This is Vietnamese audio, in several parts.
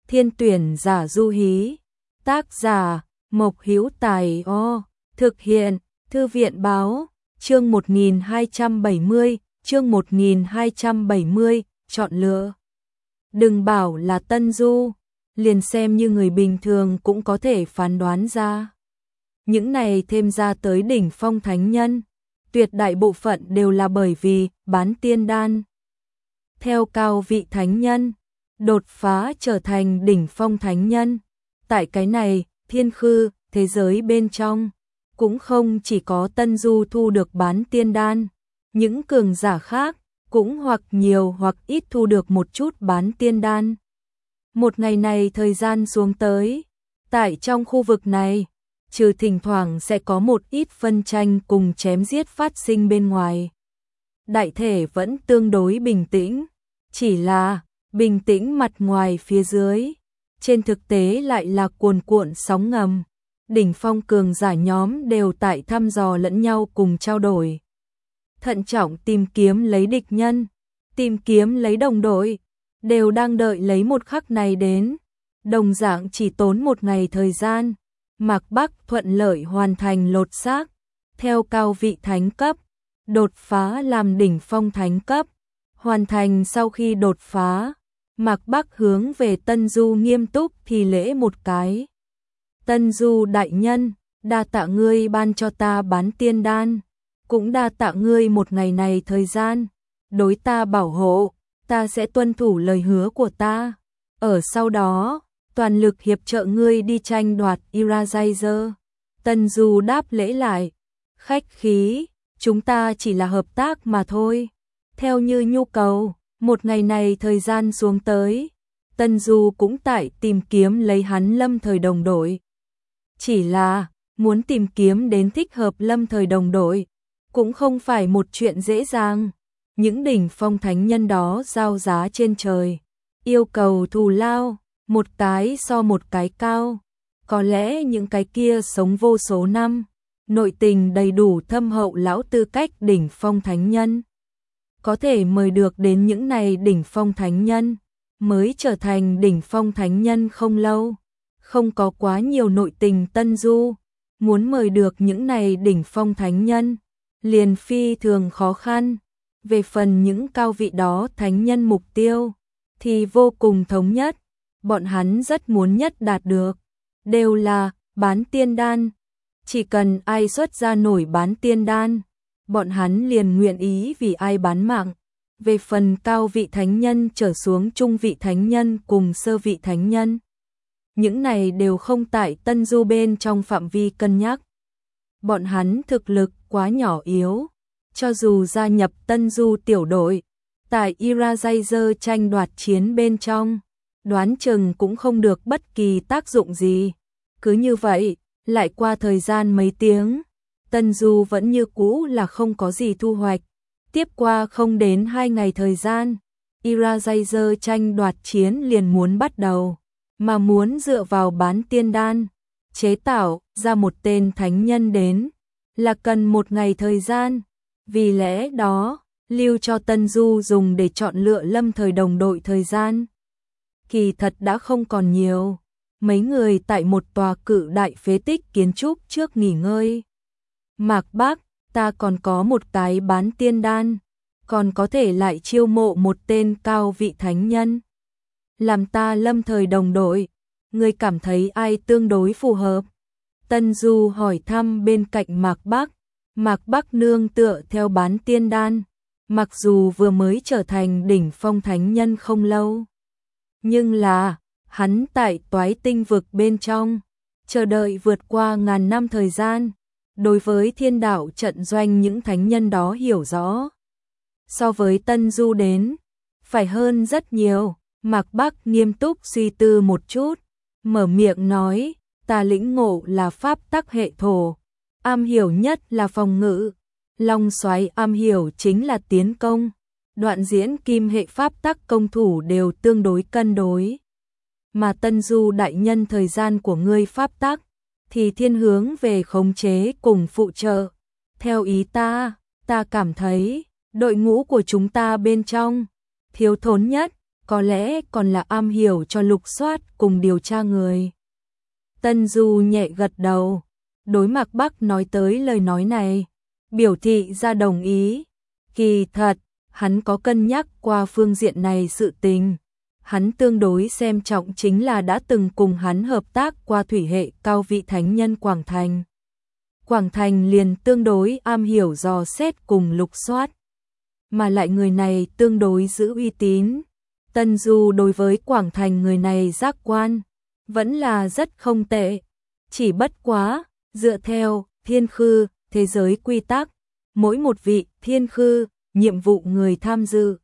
Thiên tuyển giả du hí. Tác giả Mộc Hữu Tài. Thực hiện Thư viện báo. Chương 1270, chương 1270, chọn lựa. Đừng bảo là Tân Du, liền xem như người bình thường cũng có thể phán đoán ra. Những này thêm ra tới đỉnh phong thánh nhân, tuyệt đại bộ phận đều là bởi vì bán tiên đan. Theo cao vị thánh nhân, đột phá trở thành đỉnh phong thánh nhân. Tại cái này, thiên khư, thế giới bên trong, cũng không chỉ có Tân Du thu được bán tiên đan, những cường giả khác cũng hoặc nhiều hoặc ít thu được một chút bán tiên đan. Một ngày này thời gian xuống tới, tại trong khu vực này, trừ thỉnh thoảng sẽ có một ít phân tranh cùng chém giết phát sinh bên ngoài. Đại thể vẫn tương đối bình tĩnh, chỉ là bình tĩnh mặt ngoài phía dưới, trên thực tế lại là cuồn cuộn sóng ngầm. Đỉnh phong cường giả nhóm đều tại thăm dò lẫn nhau cùng trao đổi. Thận trọng tìm kiếm lấy địch nhân, tìm kiếm lấy đồng đội, đều đang đợi lấy một khắc này đến. Đồng dạng chỉ tốn một ngày thời gian, Mạc Bắc thuận lợi hoàn thành lột xác, theo cao vị thánh cấp, đột phá làm đỉnh phong thánh cấp. Hoàn thành sau khi đột phá, Mạc Bắc hướng về Tân Du nghiêm túc thì lễ một cái. Tân Du đại nhân, đa tạ ngươi ban cho ta bán tiên đan, cũng đa tạ ngươi một ngày này thời gian, đối ta bảo hộ, ta sẽ tuân thủ lời hứa của ta. Ở sau đó, toàn lực hiệp trợ ngươi đi tranh đoạt Eraser. Tân Du đáp lễ lại, khách khí, chúng ta chỉ là hợp tác mà thôi. Theo như nhu cầu, một ngày này thời gian xuống tới, Tân Du cũng tại tìm kiếm lấy hắn lâm thời đồng đội. Chỉ là, muốn tìm kiếm đến thích hợp lâm thời đồng đội, cũng không phải một chuyện dễ dàng. Những đỉnh phong thánh nhân đó giao giá trên trời, yêu cầu thù lao, một cái so một cái cao. Có lẽ những cái kia sống vô số năm, nội tình đầy đủ thâm hậu lão tư cách đỉnh phong thánh nhân. Có thể mời được đến những này đỉnh phong thánh nhân, mới trở thành đỉnh phong thánh nhân không lâu. Không có quá nhiều nội tình Tân Du, muốn mời được những này đỉnh phong thánh nhân, liền phi thường khó khăn. Về phần những cao vị đó thánh nhân mục tiêu, thì vô cùng thống nhất, bọn hắn rất muốn nhất đạt được, đều là bán tiên đan. Chỉ cần ai xuất ra nổi bán tiên đan, bọn hắn liền nguyện ý vì ai bán mạng. Về phần cao vị thánh nhân trở xuống trung vị thánh nhân cùng sơ vị thánh nhân, những này đều không tại Tân Du bên trong phạm vi cân nhắc. Bọn hắn thực lực quá nhỏ yếu, cho dù gia nhập Tân Du tiểu đội, tại Eraser tranh đoạt chiến bên trong, đoán chừng cũng không được bất kỳ tác dụng gì. Cứ như vậy, lại qua thời gian mấy tiếng, Tân Du vẫn như cũ là không có gì thu hoạch. Tiếp qua không đến 2 ngày thời gian, Eraser tranh đoạt chiến liền muốn bắt đầu, mà muốn dựa vào bán tiên đan, chế tạo ra một tên thánh nhân đến, là cần 1 ngày thời gian. Vì lẽ đó, lưu cho Tân Du dùng để chọn lựa lâm thời đồng đội thời gian kỳ thật đã không còn nhiều. Mấy người tại một tòa cự đại phế tích kiến trúc trước nghỉ ngơi. Mạc Bắc, ta còn có một cái bán tiên đan, còn có thể lại chiêu mộ một tên cao vị thánh nhân, làm ta lâm thời đồng đội. Ngươi cảm thấy ai tương đối phù hợp? Tân Du hỏi thăm bên cạnh Mạc Bắc. Mạc Bắc nương tựa theo bán tiên đan, mặc dù vừa mới trở thành đỉnh phong thánh nhân không lâu, nhưng là hắn tại Toái Tinh vực bên trong chờ đợi vượt qua ngàn năm thời gian, đối với thiên đạo trận doanh những thánh nhân đó hiểu rõ. So với Tân Du đến, phải hơn rất nhiều. Mạc Bắc nghiêm túc suy tư một chút, mở miệng nói, ta lĩnh ngộ là pháp tắc hệ thổ, am hiểu nhất là phòng ngự, Long Soái am hiểu chính là tiến công, Đoạn Diễn kim hệ pháp tắc công thủ đều tương đối cân đối. Mà Tân Du đại nhân thời gian của ngươi pháp tắc thì thiên hướng về khống chế cùng phụ trợ. Theo ý ta cảm thấy đội ngũ của chúng ta bên trong thiếu thốn nhất có lẽ còn là am hiểu cho lục soát cùng điều tra người. Tân Du nhẹ gật đầu, đối Mạc Bắc nói tới lời nói này, biểu thị ra đồng ý. Kỳ thật, hắn có cân nhắc qua phương diện này sự tình. Hắn tương đối xem trọng chính là đã từng cùng hắn hợp tác qua thủy hệ cao vị thánh nhân Quảng Thành. Quảng Thành liền tương đối am hiểu dò xét cùng lục soát, mà lại người này tương đối giữ uy tín. Tân Du đối với Quảng Thành người này giác quan vẫn là rất không tệ, chỉ bất quá, dựa theo thiên khư, thế giới quy tắc, mỗi một vị thiên khư, nhiệm vụ người tham dự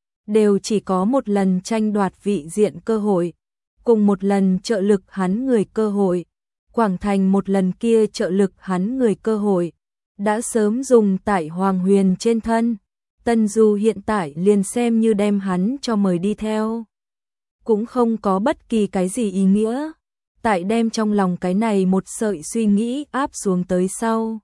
đều chỉ có một lần tranh đoạt vị diện cơ hội, cùng một lần trợ lực hắn người cơ hội. Quảng Thành một lần kia trợ lực hắn người cơ hội, đã sớm dùng tại Hoàng Huyền trên thân. Tân Du hiện tại liền xem như đem hắn cho mời đi theo, cũng không có bất kỳ cái gì ý nghĩa. Tại đem trong lòng cái này một sợi suy nghĩ áp xuống tới sau,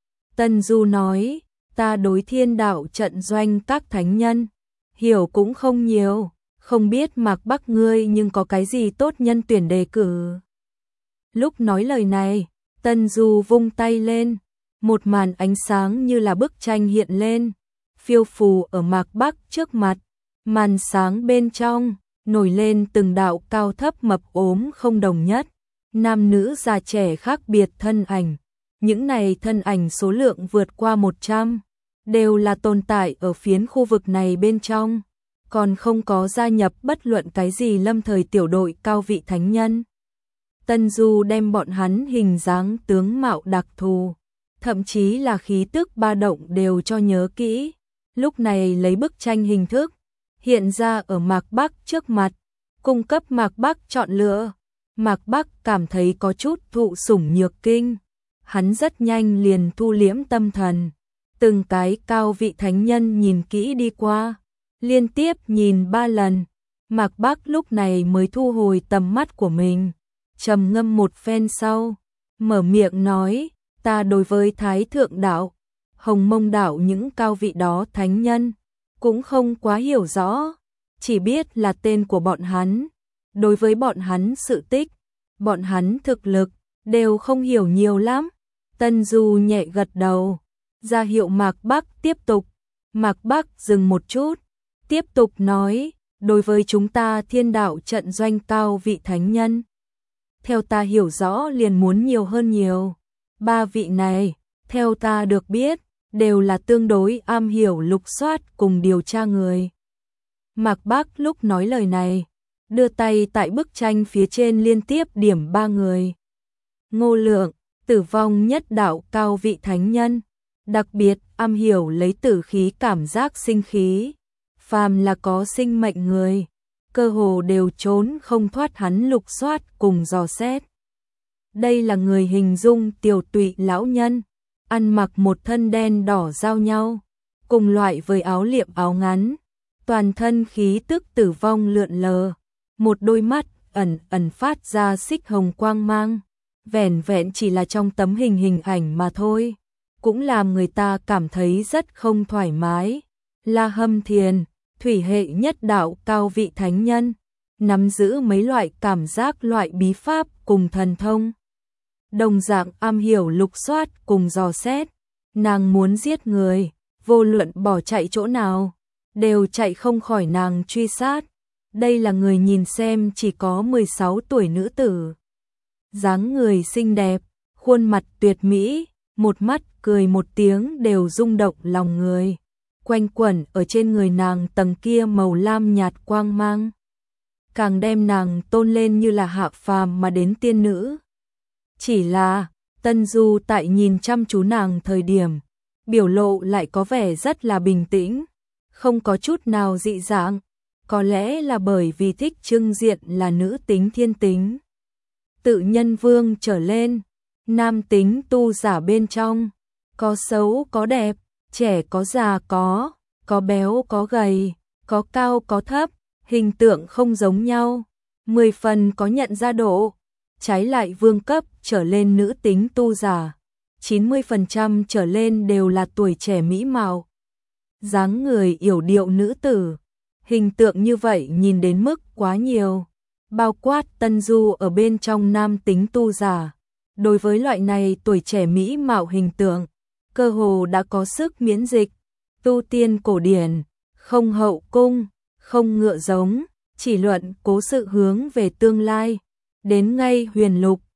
Tân Du nói, ta đối thiên đạo trận doanh các thánh nhân hiểu cũng không nhiều, không biết Mạc Bắc ngươi nhưng có cái gì tốt nhân tuyển đề cử. Lúc nói lời này, Tân Du vung tay lên, một màn ánh sáng như là bức tranh hiện lên, phiêu phù ở Mạc Bắc trước mặt. Màn sáng bên trong nổi lên từng đạo cao thấp mập ốm không đồng nhất, nam nữ già trẻ khác biệt thân ảnh. Những này thân ảnh số lượng vượt qua 100, đều là tồn tại ở phiến khu vực này bên trong, còn không có gia nhập bất luận cái gì lâm thời tiểu đội cao vị thánh nhân. Tân Du đem bọn hắn hình dáng tướng mạo đặc thù, thậm chí là khí tức ba động đều cho nhớ kỹ. Lúc này lấy bức tranh hình thức hiện ra ở Mạc Bắc trước mặt, cung cấp Mạc Bắc chọn lựa. Mạc Bắc cảm thấy có chút thụ sủng nhược kinh, hắn rất nhanh liền thu liễm tâm thần, từng cái cao vị thánh nhân nhìn kỹ đi qua, liên tiếp nhìn 3 lần. Mạc Bắc lúc này mới thu hồi tầm mắt của mình, trầm ngâm một phen sau, mở miệng nói, ta đối với Thái Thượng Đạo, Hồng Mông Đạo những cao vị đó thánh nhân, cũng không quá hiểu rõ, chỉ biết là tên của bọn hắn. Đối với bọn hắn sự tích, bọn hắn thực lực, đều không hiểu nhiều lắm. Tân Du nhẹ gật đầu, ra hiệu Mạc Bắc tiếp tục. Mạc Bắc dừng một chút, tiếp tục nói, đối với chúng ta thiên đạo trận doanh cao vị thánh nhân, theo ta hiểu rõ liền muốn nhiều hơn nhiều. 3 vị này, theo ta được biết, đều là tương đối am hiểu lục soát cùng điều tra người. Mạc Bắc lúc nói lời này, đưa tay tại bức tranh phía trên liên tiếp điểm 3 người. Ngô Lượng, tử vong nhất đạo cao vị thánh nhân, đặc biệt am hiểu lấy tử khí cảm giác sinh khí, phàm là có sinh mệnh người, cơ hồ đều trốn không thoát hắn lục soát cùng dò xét. Đây là người hình dung tiểu tụy lão nhân, ăn mặc một thân đen đỏ giao nhau, cùng loại với áo liệm áo ngắn, toàn thân khí tức tử vong lượn lờ, một đôi mắt ẩn ẩn phát ra xích hồng quang mang, vẻn vẹn chỉ là trong tấm hình ảnh mà thôi, cũng làm người ta cảm thấy rất không thoải mái. La Hâm Thiền, thủy hệ nhất đạo cao vị thánh nhân, nắm giữ mấy loại cảm giác loại bí pháp cùng thần thông, đồng dạng am hiểu lục soát cùng dò xét. Nàng muốn giết người, vô luận bỏ chạy chỗ nào, đều chạy không khỏi nàng truy sát. Đây là người nhìn xem chỉ có 16 tuổi nữ tử, dáng người xinh đẹp, khuôn mặt tuyệt mỹ, một mắt cười một tiếng đều rung động lòng người, quanh quẩn ở trên người nàng tầng kia màu lam nhạt quang mang, càng đem nàng tôn lên như là hạ phàm mà đến tiên nữ. Chỉ là, Tân Du tại nhìn chăm chú nàng thời điểm, biểu lộ lại có vẻ rất là bình tĩnh, không có chút nào dị dạng, có lẽ là bởi vì thích trưng diện là nữ tính thiên tính. Tự nhân vương trở lên, nam tính tu giả bên trong, có xấu có đẹp, trẻ có già có béo có gầy, có cao có thấp, hình tượng không giống nhau, 10 phần có nhận ra độ. Trái lại vương cấp trở lên nữ tính tu giả, 90% trở lên đều là tuổi trẻ mỹ mạo, dáng người yểu điệu nữ tử, Hình tượng như vậy nhìn đến mức quá nhiều, bao quát Tân Du ở bên trong nam tính tu giả. Đối với loại này tuổi trẻ mỹ mạo hình tượng, cơ hồ đã có sức miễn dịch. Tu tiên cổ điển, không hậu cung, không ngựa giống, chỉ luận cố sự hướng về tương lai. Đến ngay huyền lục,